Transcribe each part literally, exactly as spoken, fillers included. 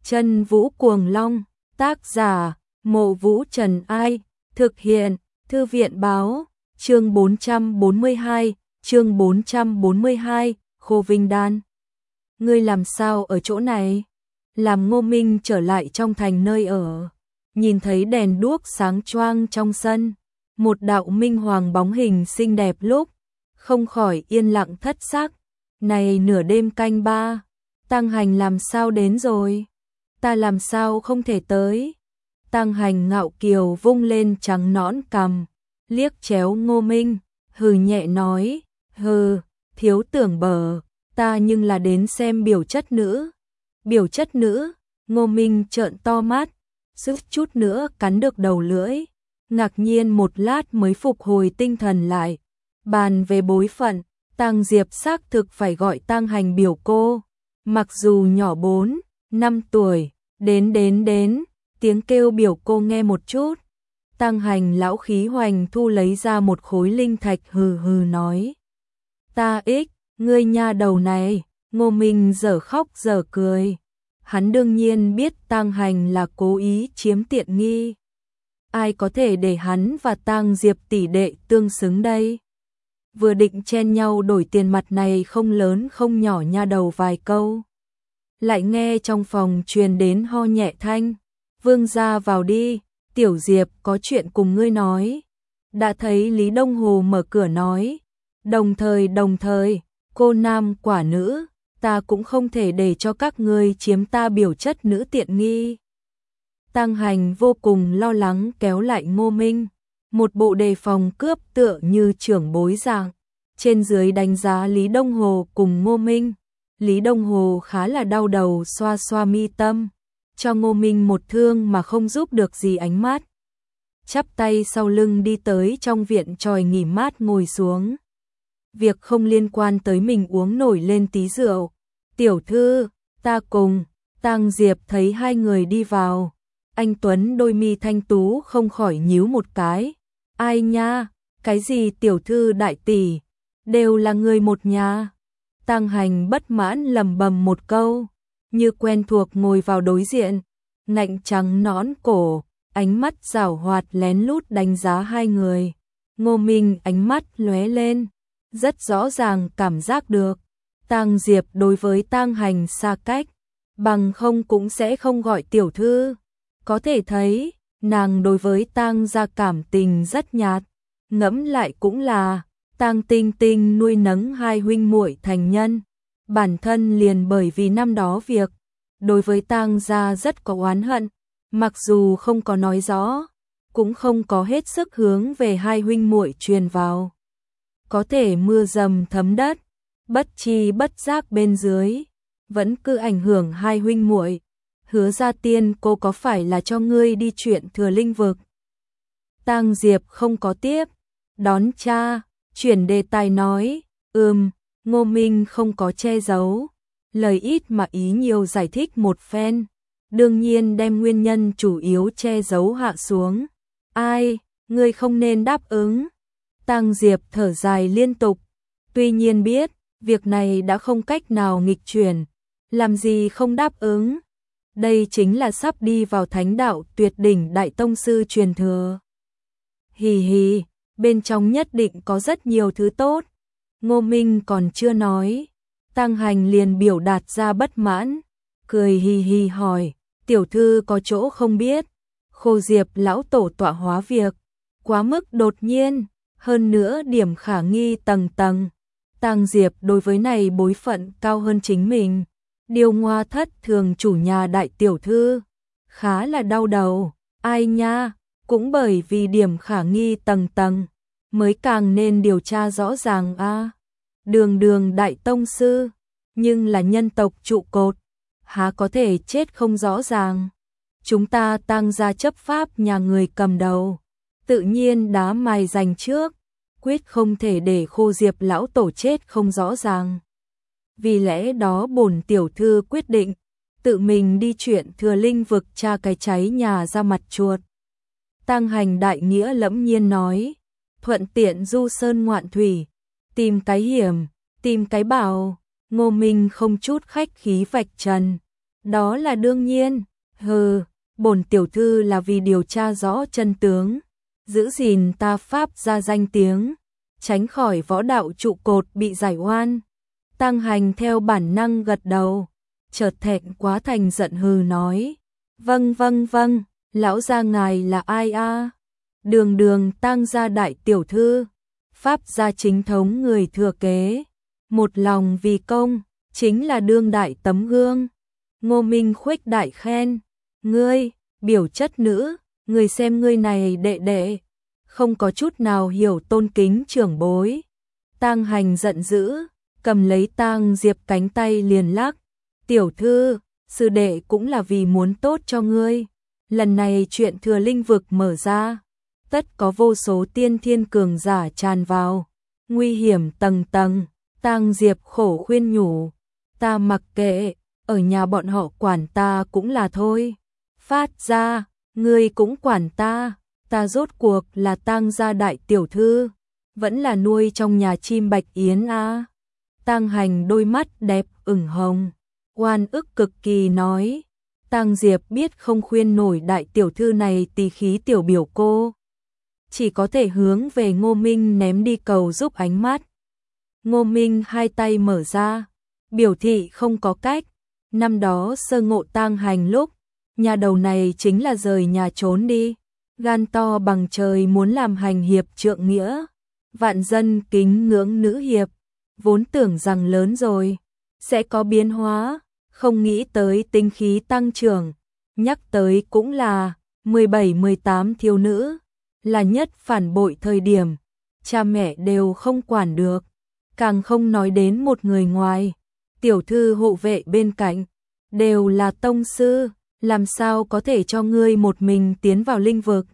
Chân Vũ Cuồng Long, tác giả, Mộ Vũ Trần Ai, thực hiện, Thư viện Báo, chương bốn trăm bốn mươi hai, chương bốn trăm bốn mươi hai, Khô Vinh Đan. Ngươi làm sao ở chỗ này? Làm Ngô Minh trở lại trong thành nơi ở, nhìn thấy đèn đuốc sáng choang trong sân, một đạo minh hoàng bóng hình xinh đẹp lúc, không khỏi yên lặng thất sắc. Này nửa đêm canh ba, Tăng Hành làm sao đến rồi? Ta làm sao không thể tới? Tăng Hành ngạo kiều vung lên trắng nõn cằm, liếc chéo Ngô Minh, hừ nhẹ nói, hừ, thiếu tưởng bờ, ta nhưng là đến xem biểu chất nữ. Biểu chất nữ? Ngô Minh trợn to mắt, suýt chút nữa cắn được đầu lưỡi, ngạc nhiên một lát mới phục hồi tinh thần lại. Bàn về bối phận, Tăng Diệp xác thực phải gọi Tăng Hành biểu cô, mặc dù nhỏ bốn, năm tuổi, đến đến đến, tiếng kêu biểu cô nghe một chút. Tăng Hành lão khí hoành thu lấy ra một khối linh thạch hừ hừ nói. Ta ích, ngươi nha đầu này. Ngô Minh dở khóc dở cười. Hắn đương nhiên biết Tăng Hành là cố ý chiếm tiện nghi. Ai có thể để hắn và Tăng Diệp tỷ đệ tương xứng đây? Vừa định chen nhau đổi tiền mặt này không lớn không nhỏ nha đầu vài câu, lại nghe trong phòng truyền đến ho nhẹ thanh. Vương gia vào đi, Tiểu Diệp có chuyện cùng ngươi nói. Đã thấy Lý Đông Hồ mở cửa nói, đồng thời đồng thời, cô nam quả nữ, ta cũng không thể để cho các ngươi chiếm ta biểu chất nữ tiện nghi. Tăng Hành vô cùng lo lắng kéo lại Ngô Minh, một bộ đề phòng cướp tựa như trưởng bối dạng, trên dưới đánh giá Lý Đông Hồ cùng Ngô Minh. Lý Đông Hồ khá là đau đầu xoa xoa mi tâm, cho Ngô Minh một thương mà không giúp được gì ánh mắt. Chắp tay sau lưng đi tới trong viện tròi nghỉ mát ngồi xuống. Việc không liên quan tới mình uống nổi lên tí rượu. Tiểu thư, ta cùng. Tăng Diệp thấy hai người đi vào, anh Tuấn đôi mi thanh tú không khỏi nhíu một cái. Ai nha, cái gì tiểu thư đại tỷ, đều là người một nhà. Tăng Hành bất mãn lầm bầm một câu, như quen thuộc ngồi vào đối diện, nạnh trắng nõn cổ, ánh mắt giảo hoạt lén lút đánh giá hai người. Ngô Minh ánh mắt lóe lên, rất rõ ràng cảm giác được Tăng Diệp đối với Tăng Hành xa cách, bằng không cũng sẽ không gọi tiểu thư. Có thể thấy, nàng đối với Tăng gia cảm tình rất nhạt. Ngẫm lại cũng là, Tăng Tinh Tinh nuôi nấng hai huynh muội thành nhân, bản thân liền bởi vì năm đó việc, đối với Tăng gia rất có oán hận, mặc dù không có nói rõ, cũng không có hết sức hướng về hai huynh muội truyền vào. Có thể mưa dầm thấm đất, bất chi bất giác bên dưới, vẫn cứ ảnh hưởng hai huynh muội. Hứa Gia Tiên, cô có phải là cho ngươi đi chuyện thừa linh vực? Tăng Diệp không có tiếp, đón cha, chuyển đề tài nói, ừm, Ngô Minh không có che giấu, lời ít mà ý nhiều giải thích một phen, đương nhiên đem nguyên nhân chủ yếu che giấu hạ xuống. Ai, ngươi không nên đáp ứng. Tăng Diệp thở dài liên tục, tuy nhiên biết, việc này đã không cách nào nghịch chuyển, làm gì không đáp ứng. Đây chính là sắp đi vào thánh đạo tuyệt đỉnh đại tông sư truyền thừa. Hì hì, bên trong nhất định có rất nhiều thứ tốt. Ngô Minh còn chưa nói, Tăng Hành liền biểu đạt ra bất mãn, cười hì hì hỏi, tiểu thư có chỗ không biết? Khô Diệp lão tổ tọa hóa việc, quá mức đột nhiên, hơn nữa điểm khả nghi tầng tầng. Tăng Diệp đối với này bối phận cao hơn chính mình, điều ngoa thất thường chủ nhà đại tiểu thư, khá là đau đầu. Ai nha, cũng bởi vì điểm khả nghi tầng tầng, mới càng nên điều tra rõ ràng a. À, đường đường đại tông sư, nhưng là nhân tộc trụ cột, há có thể chết không rõ ràng. Chúng ta Tăng gia chấp pháp nhà người cầm đầu, tự nhiên đá mài dành trước, quyết không thể để Khô Diệp lão tổ chết không rõ ràng. Vì lẽ đó bổn tiểu thư quyết định tự mình đi chuyện thừa linh vực tra cái cháy nhà ra mặt chuột. Tăng Hành đại nghĩa lẫm nhiên nói, thuận tiện du sơn ngoạn thủy, tìm cái hiểm, tìm cái bảo. Ngô Minh không chút khách khí vạch trần, Đó là đương nhiên. Hừ, bổn tiểu thư là vì điều tra rõ chân tướng, giữ gìn ta Pháp ra danh tiếng, tránh khỏi võ đạo trụ cột bị giải oan. Tăng Hành theo bản năng gật đầu, chợt thẹn quá thành giận hừ nói. Vâng vâng vâng, lão gia ngài là ai a? Đường đường Tăng gia đại tiểu thư, Pháp gia chính thống người thừa kế, một lòng vì công, chính là đương đại tấm gương. Ngô Minh khuếch đại khen, ngươi, biểu chất nữ, ngươi xem ngươi này đệ đệ, không có chút nào hiểu tôn kính trưởng bối. Tăng Hành giận dữ, cầm lấy Tang Diệp cánh tay liền lắc, tiểu thư, sư đệ cũng là vì muốn tốt cho ngươi. Lần này chuyện thừa linh vực mở ra, tất có vô số tiên thiên cường giả tràn vào, nguy hiểm tầng tầng. Tang Diệp khổ khuyên nhủ, ta mặc kệ, ở nhà bọn họ quản ta cũng là thôi. Phát ra, ngươi cũng quản ta, ta rốt cuộc là Tang gia đại tiểu thư, vẫn là nuôi trong nhà chim bạch yến a. À. Tang Hành đôi mắt đẹp ửng hồng, oan ức cực kỳ nói. Tang Diệp biết không khuyên nổi đại tiểu thư này tỳ khí tiểu biểu cô, chỉ có thể hướng về Ngô Minh ném đi cầu giúp ánh mắt. Ngô Minh hai tay mở ra, biểu thị không có cách. Năm đó sơ ngộ Tang Hành lúc, nhà đầu này chính là rời nhà trốn đi, gan to bằng trời muốn làm hành hiệp trượng nghĩa, vạn dân kính ngưỡng nữ hiệp, vốn tưởng rằng lớn rồi sẽ có biến hóa, không nghĩ tới tinh khí tăng trưởng, nhắc tới cũng là mười bảy mười tám thiếu nữ, là nhất phản bội thời điểm, cha mẹ đều không quản được, càng không nói đến một người ngoài, tiểu thư hộ vệ bên cạnh, đều là tông sư, làm sao có thể cho ngươi một mình tiến vào linh vực.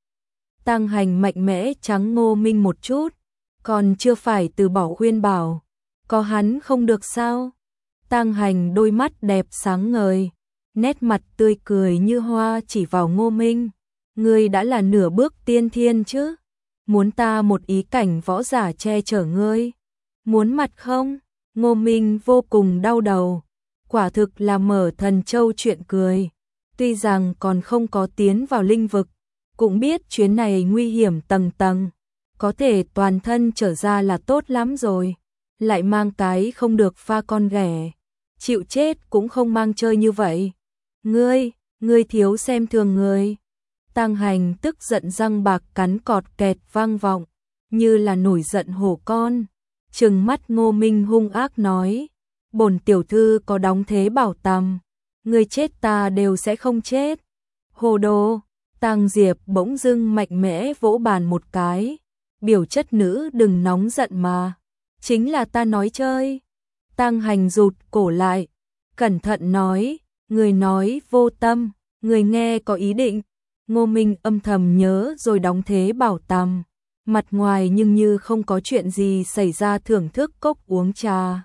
Tăng Hành mạnh mẽ trắng Ngô Minh một chút, còn chưa phải từ bỏ khuyên bảo, có hắn không được sao? Tăng Hành đôi mắt đẹp sáng ngời, nét mặt tươi cười như hoa chỉ vào Ngô Minh, ngươi đã là nửa bước tiên thiên chứ, muốn ta một ý cảnh võ giả che chở ngươi, muốn mặt không? Ngô Minh vô cùng đau đầu, quả thực là mở thần châu chuyện cười, tuy rằng còn không có tiến vào linh vực, cũng biết chuyến này nguy hiểm tầng tầng, có thể toàn thân trở ra là tốt lắm rồi, lại mang cái không được pha con ghẻ, chịu chết cũng không mang chơi như vậy. Ngươi, ngươi thiếu xem thường người. Tăng Hành tức giận răng bạc cắn cọt kẹt vang vọng, như là nổi giận hổ con, trừng mắt Ngô Minh hung ác nói, bổn tiểu thư có đóng thế bảo tằm, ngươi chết ta đều sẽ không chết. Hồ đồ. Tang Diệp bỗng dưng mạnh mẽ vỗ bàn một cái, biểu chất nữ đừng nóng giận mà, chính là ta nói chơi. Tăng Hành rụt cổ lại, cẩn thận nói, người nói vô tâm, người nghe có ý định. Ngô Minh âm thầm nhớ rồi đóng thế bảo tằm, mặt ngoài nhưng như không có chuyện gì xảy ra thưởng thức cốc uống trà.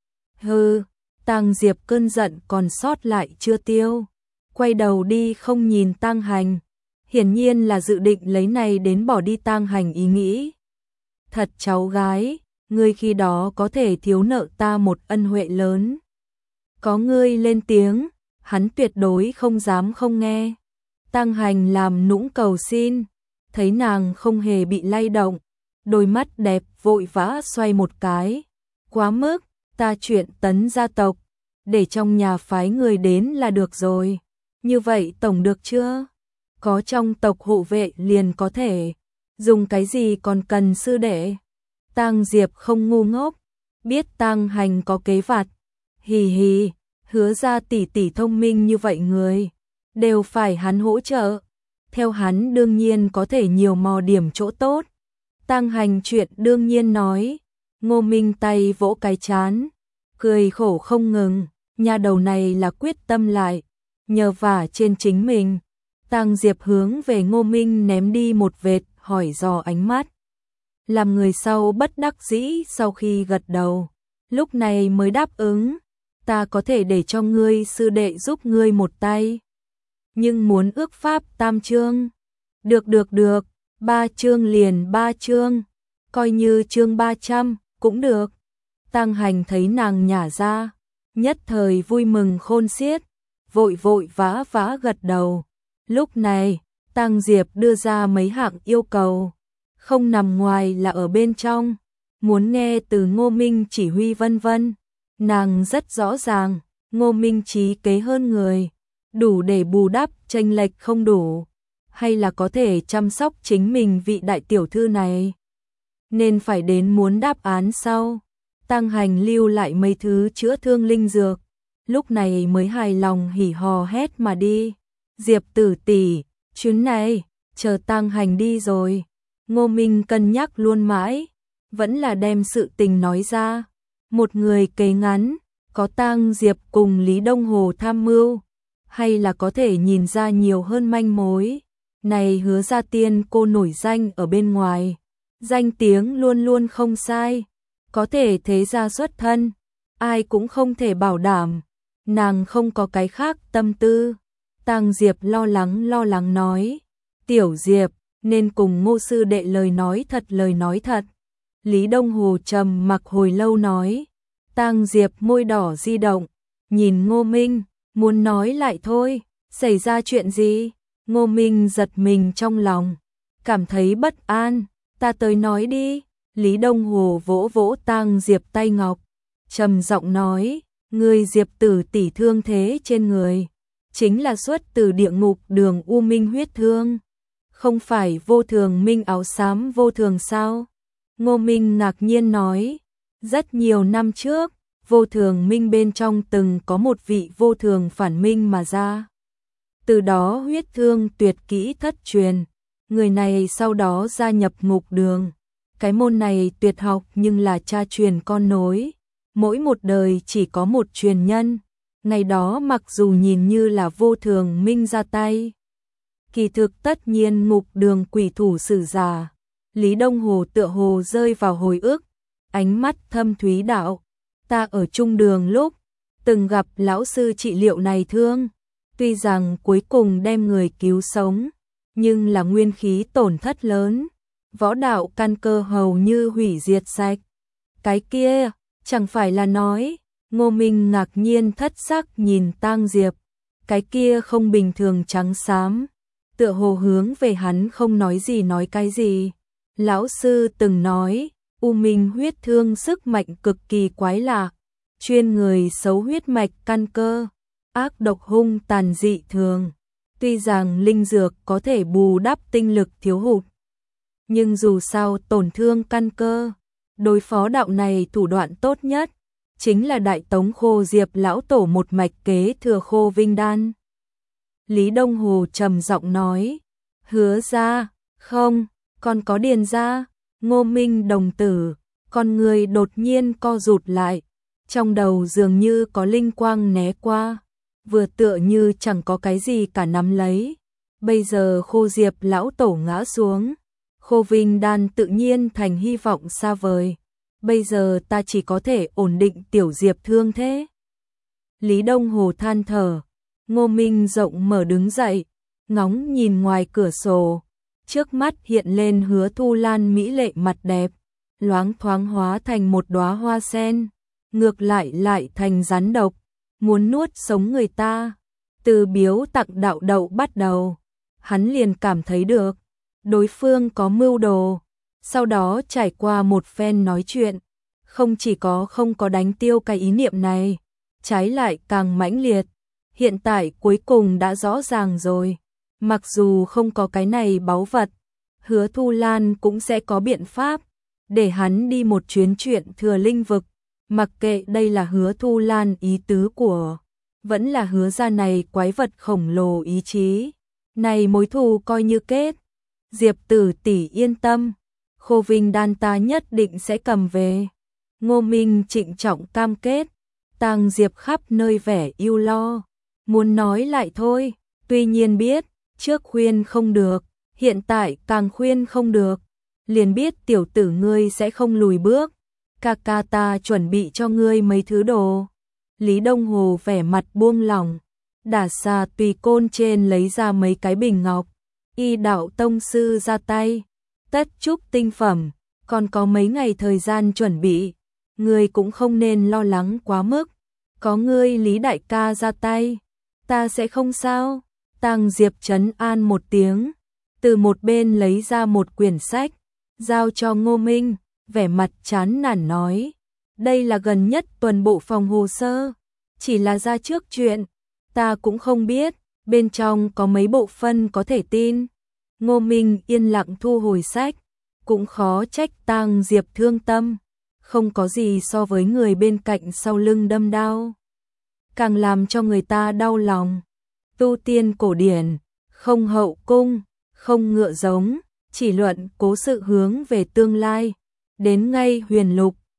Hừ, Tang Diệp cơn giận còn sót lại chưa tiêu, quay đầu đi không nhìn Tăng Hành, hiển nhiên là dự định lấy này đến bỏ đi Tăng Hành ý nghĩ. Thật cháu gái, ngươi khi đó có thể thiếu nợ ta một ân huệ lớn. Có ngươi lên tiếng, hắn tuyệt đối không dám không nghe. Tăng Hành làm nũng cầu xin, thấy nàng không hề bị lay động, đôi mắt đẹp vội vã xoay một cái. Quá mức, ta chuyện tấn gia tộc, để trong nhà phái người đến là được rồi. Như vậy tổng được chưa? Có trong tộc hộ vệ liền có thể, dùng cái gì còn cần sư đệ. Tang Diệp không ngu ngốc, biết Tăng Hành có kế vặt. Hì hì, hứa ra tỷ tỷ thông minh như vậy người, đều phải hắn hỗ trợ. Theo hắn đương nhiên có thể nhiều mò điểm chỗ tốt. Tăng Hành chuyện đương nhiên nói. Ngô Minh tay vỗ cái chán, cười khổ không ngừng, nhà đầu này là quyết tâm lại, nhờ vả trên chính mình. Tăng Diệp hướng về Ngô Minh ném đi một vệt hỏi dò ánh mắt. Làm người sau bất đắc dĩ sau khi gật đầu, lúc này mới đáp ứng, ta có thể để cho ngươi sư đệ giúp ngươi một tay. Nhưng muốn ước pháp tam chương. Được được được, ba chương liền ba chương, coi như chương ba trăm, cũng được. Tăng Hành thấy nàng nhả ra, nhất thời vui mừng khôn xiết, vội vội vã vã gật đầu. Lúc này, Tang Diệp đưa ra mấy hạng yêu cầu, không nằm ngoài là ở bên trong, muốn nghe từ Ngô Minh chỉ huy vân vân. Nàng rất rõ ràng, Ngô Minh trí kế hơn người, đủ để bù đắp chênh lệch không đủ, hay là có thể chăm sóc chính mình vị đại tiểu thư này. Nên phải đến muốn đáp án sau. Tăng Hành lưu lại mấy thứ chữa thương linh dược, lúc này mới hài lòng hỉ hò hét mà đi. Diệp tử tỷ, chuyến này, chờ Tăng Hành đi rồi. Ngô Minh cân nhắc luôn mãi, vẫn là đem sự tình nói ra. Một người kế ngắn, có Tang Diệp cùng Lý Đông Hồ tham mưu, hay là có thể nhìn ra nhiều hơn manh mối. Này Hứa Gia Tiên cô nổi danh ở bên ngoài, danh tiếng luôn luôn không sai, có thể thế gia xuất thân, ai cũng không thể bảo đảm, nàng không có cái khác tâm tư. Tang Diệp lo lắng lo lắng nói, tiểu Diệp, nên cùng Ngô sư đệ lời nói thật lời nói thật. Lý Đông Hồ trầm mặc hồi lâu nói. Tang Diệp môi đỏ di động, nhìn Ngô Minh, muốn nói lại thôi, xảy ra chuyện gì? Ngô Minh giật mình trong lòng, cảm thấy bất an, ta tới nói đi. Lý Đông Hồ vỗ vỗ Tang Diệp tay ngọc, trầm giọng nói, người Diệp tử tỷ thương thế trên người, chính là xuất từ địa ngục đường U Minh huyết thương, không phải vô thường minh áo xám vô thường sao? Ngô Minh ngạc nhiên nói, rất nhiều năm trước, vô thường minh bên trong từng có một vị vô thường phản minh mà ra. Từ đó huyết thương tuyệt kỹ thất truyền, người này sau đó gia nhập ngục đường. Cái môn này tuyệt học nhưng là cha truyền con nối, mỗi một đời chỉ có một truyền nhân. Ngày đó mặc dù nhìn như là vô thường minh ra tay, kỳ thực tất nhiên ngục đường quỷ thủ sử giả. Lý Đông Hồ tựa hồ rơi vào hồi ức, ánh mắt thâm thúy đạo, ta ở trung đường lúc từng gặp lão sư trị liệu này thương, tuy rằng cuối cùng đem người cứu sống, nhưng là nguyên khí tổn thất lớn, võ đạo căn cơ hầu như hủy diệt sạch. Cái kia, chẳng phải là nói, Ngô Minh ngạc nhiên thất sắc nhìn Tang Diệp, cái kia không bình thường trắng xám, tựa hồ hướng về hắn không nói gì nói cái gì. Lão sư từng nói, U Minh huyết thương sức mạnh cực kỳ quái lạ, chuyên người xấu huyết mạch căn cơ, ác độc hung tàn dị thường. Tuy rằng linh dược có thể bù đắp tinh lực thiếu hụt, nhưng dù sao tổn thương căn cơ, đối phó đạo này thủ đoạn tốt nhất chính là Đại Tống Khô Diệp lão tổ một mạch kế thừa Khô Vinh Đan. Lý Đông Hồ trầm giọng nói, Hứa ra, không, còn có Điền ra. Ngô Minh đồng tử, con người đột nhiên co rụt lại, trong đầu dường như có linh quang né qua, vừa tựa như chẳng có cái gì cả nắm lấy. Bây giờ Khô Diệp lão tổ ngã xuống, Khô Vinh Đan tự nhiên thành hy vọng xa vời. Bây giờ ta chỉ có thể ổn định tiểu Diệp thương thế. Lý Đông Hồ than thở, Ngô Minh rộng mở đứng dậy, ngóng nhìn ngoài cửa sổ. Trước mắt hiện lên Hứa Thu Lan mỹ lệ mặt đẹp, loáng thoáng hóa thành một đóa hoa sen, ngược lại lại thành rắn độc, muốn nuốt sống người ta. Từ biếu tặng đạo đậu bắt đầu, hắn liền cảm thấy được, đối phương có mưu đồ. Sau đó trải qua một phen nói chuyện, không chỉ có không có đánh tiêu cái ý niệm này, trái lại càng mãnh liệt. Hiện tại cuối cùng đã rõ ràng rồi. Mặc dù không có cái này báu vật, Hứa Thu Lan cũng sẽ có biện pháp để hắn đi một chuyến chuyện thừa linh vực. Mặc kệ đây là Hứa Thu Lan ý tứ của, vẫn là Hứa gia này quái vật khổng lồ ý chí. Này mối thù coi như kết. Diệp tử tỷ yên tâm, Khô Vinh Đan ta nhất định sẽ cầm về. Ngô Minh trịnh trọng cam kết. Tang Diệp khắp nơi vẻ yêu lo, muốn nói lại thôi, tuy nhiên biết trước khuyên không được, hiện tại càng khuyên không được, liền biết tiểu tử ngươi sẽ không lùi bước. Ca ca ta chuẩn bị cho ngươi mấy thứ đồ. Lý Đông Hồ vẻ mặt buông lỏng, đả xà tùy côn trên lấy ra mấy cái bình ngọc. Y đạo tông sư ra tay, tất trúc tinh phẩm, còn có mấy ngày thời gian chuẩn bị, ngươi cũng không nên lo lắng quá mức. Có ngươi Lý đại ca ra tay, Ta sẽ không sao. Tang Diệp trấn an một tiếng, từ một bên lấy ra một quyển sách, giao cho Ngô Minh, vẻ mặt chán nản nói, đây là gần nhất tuần bộ phòng hồ sơ, chỉ là ra trước chuyện, ta cũng không biết, bên trong có mấy bộ phân có thể tin. Ngô Minh yên lặng thu hồi sách, cũng khó trách Tang Diệp thương tâm, không có gì so với người bên cạnh sau lưng đâm đau, càng làm cho người ta đau lòng. Tu tiên cổ điển, không hậu cung, không ngựa giống, chỉ luận cố sự hướng về tương lai, đến ngay huyền lục,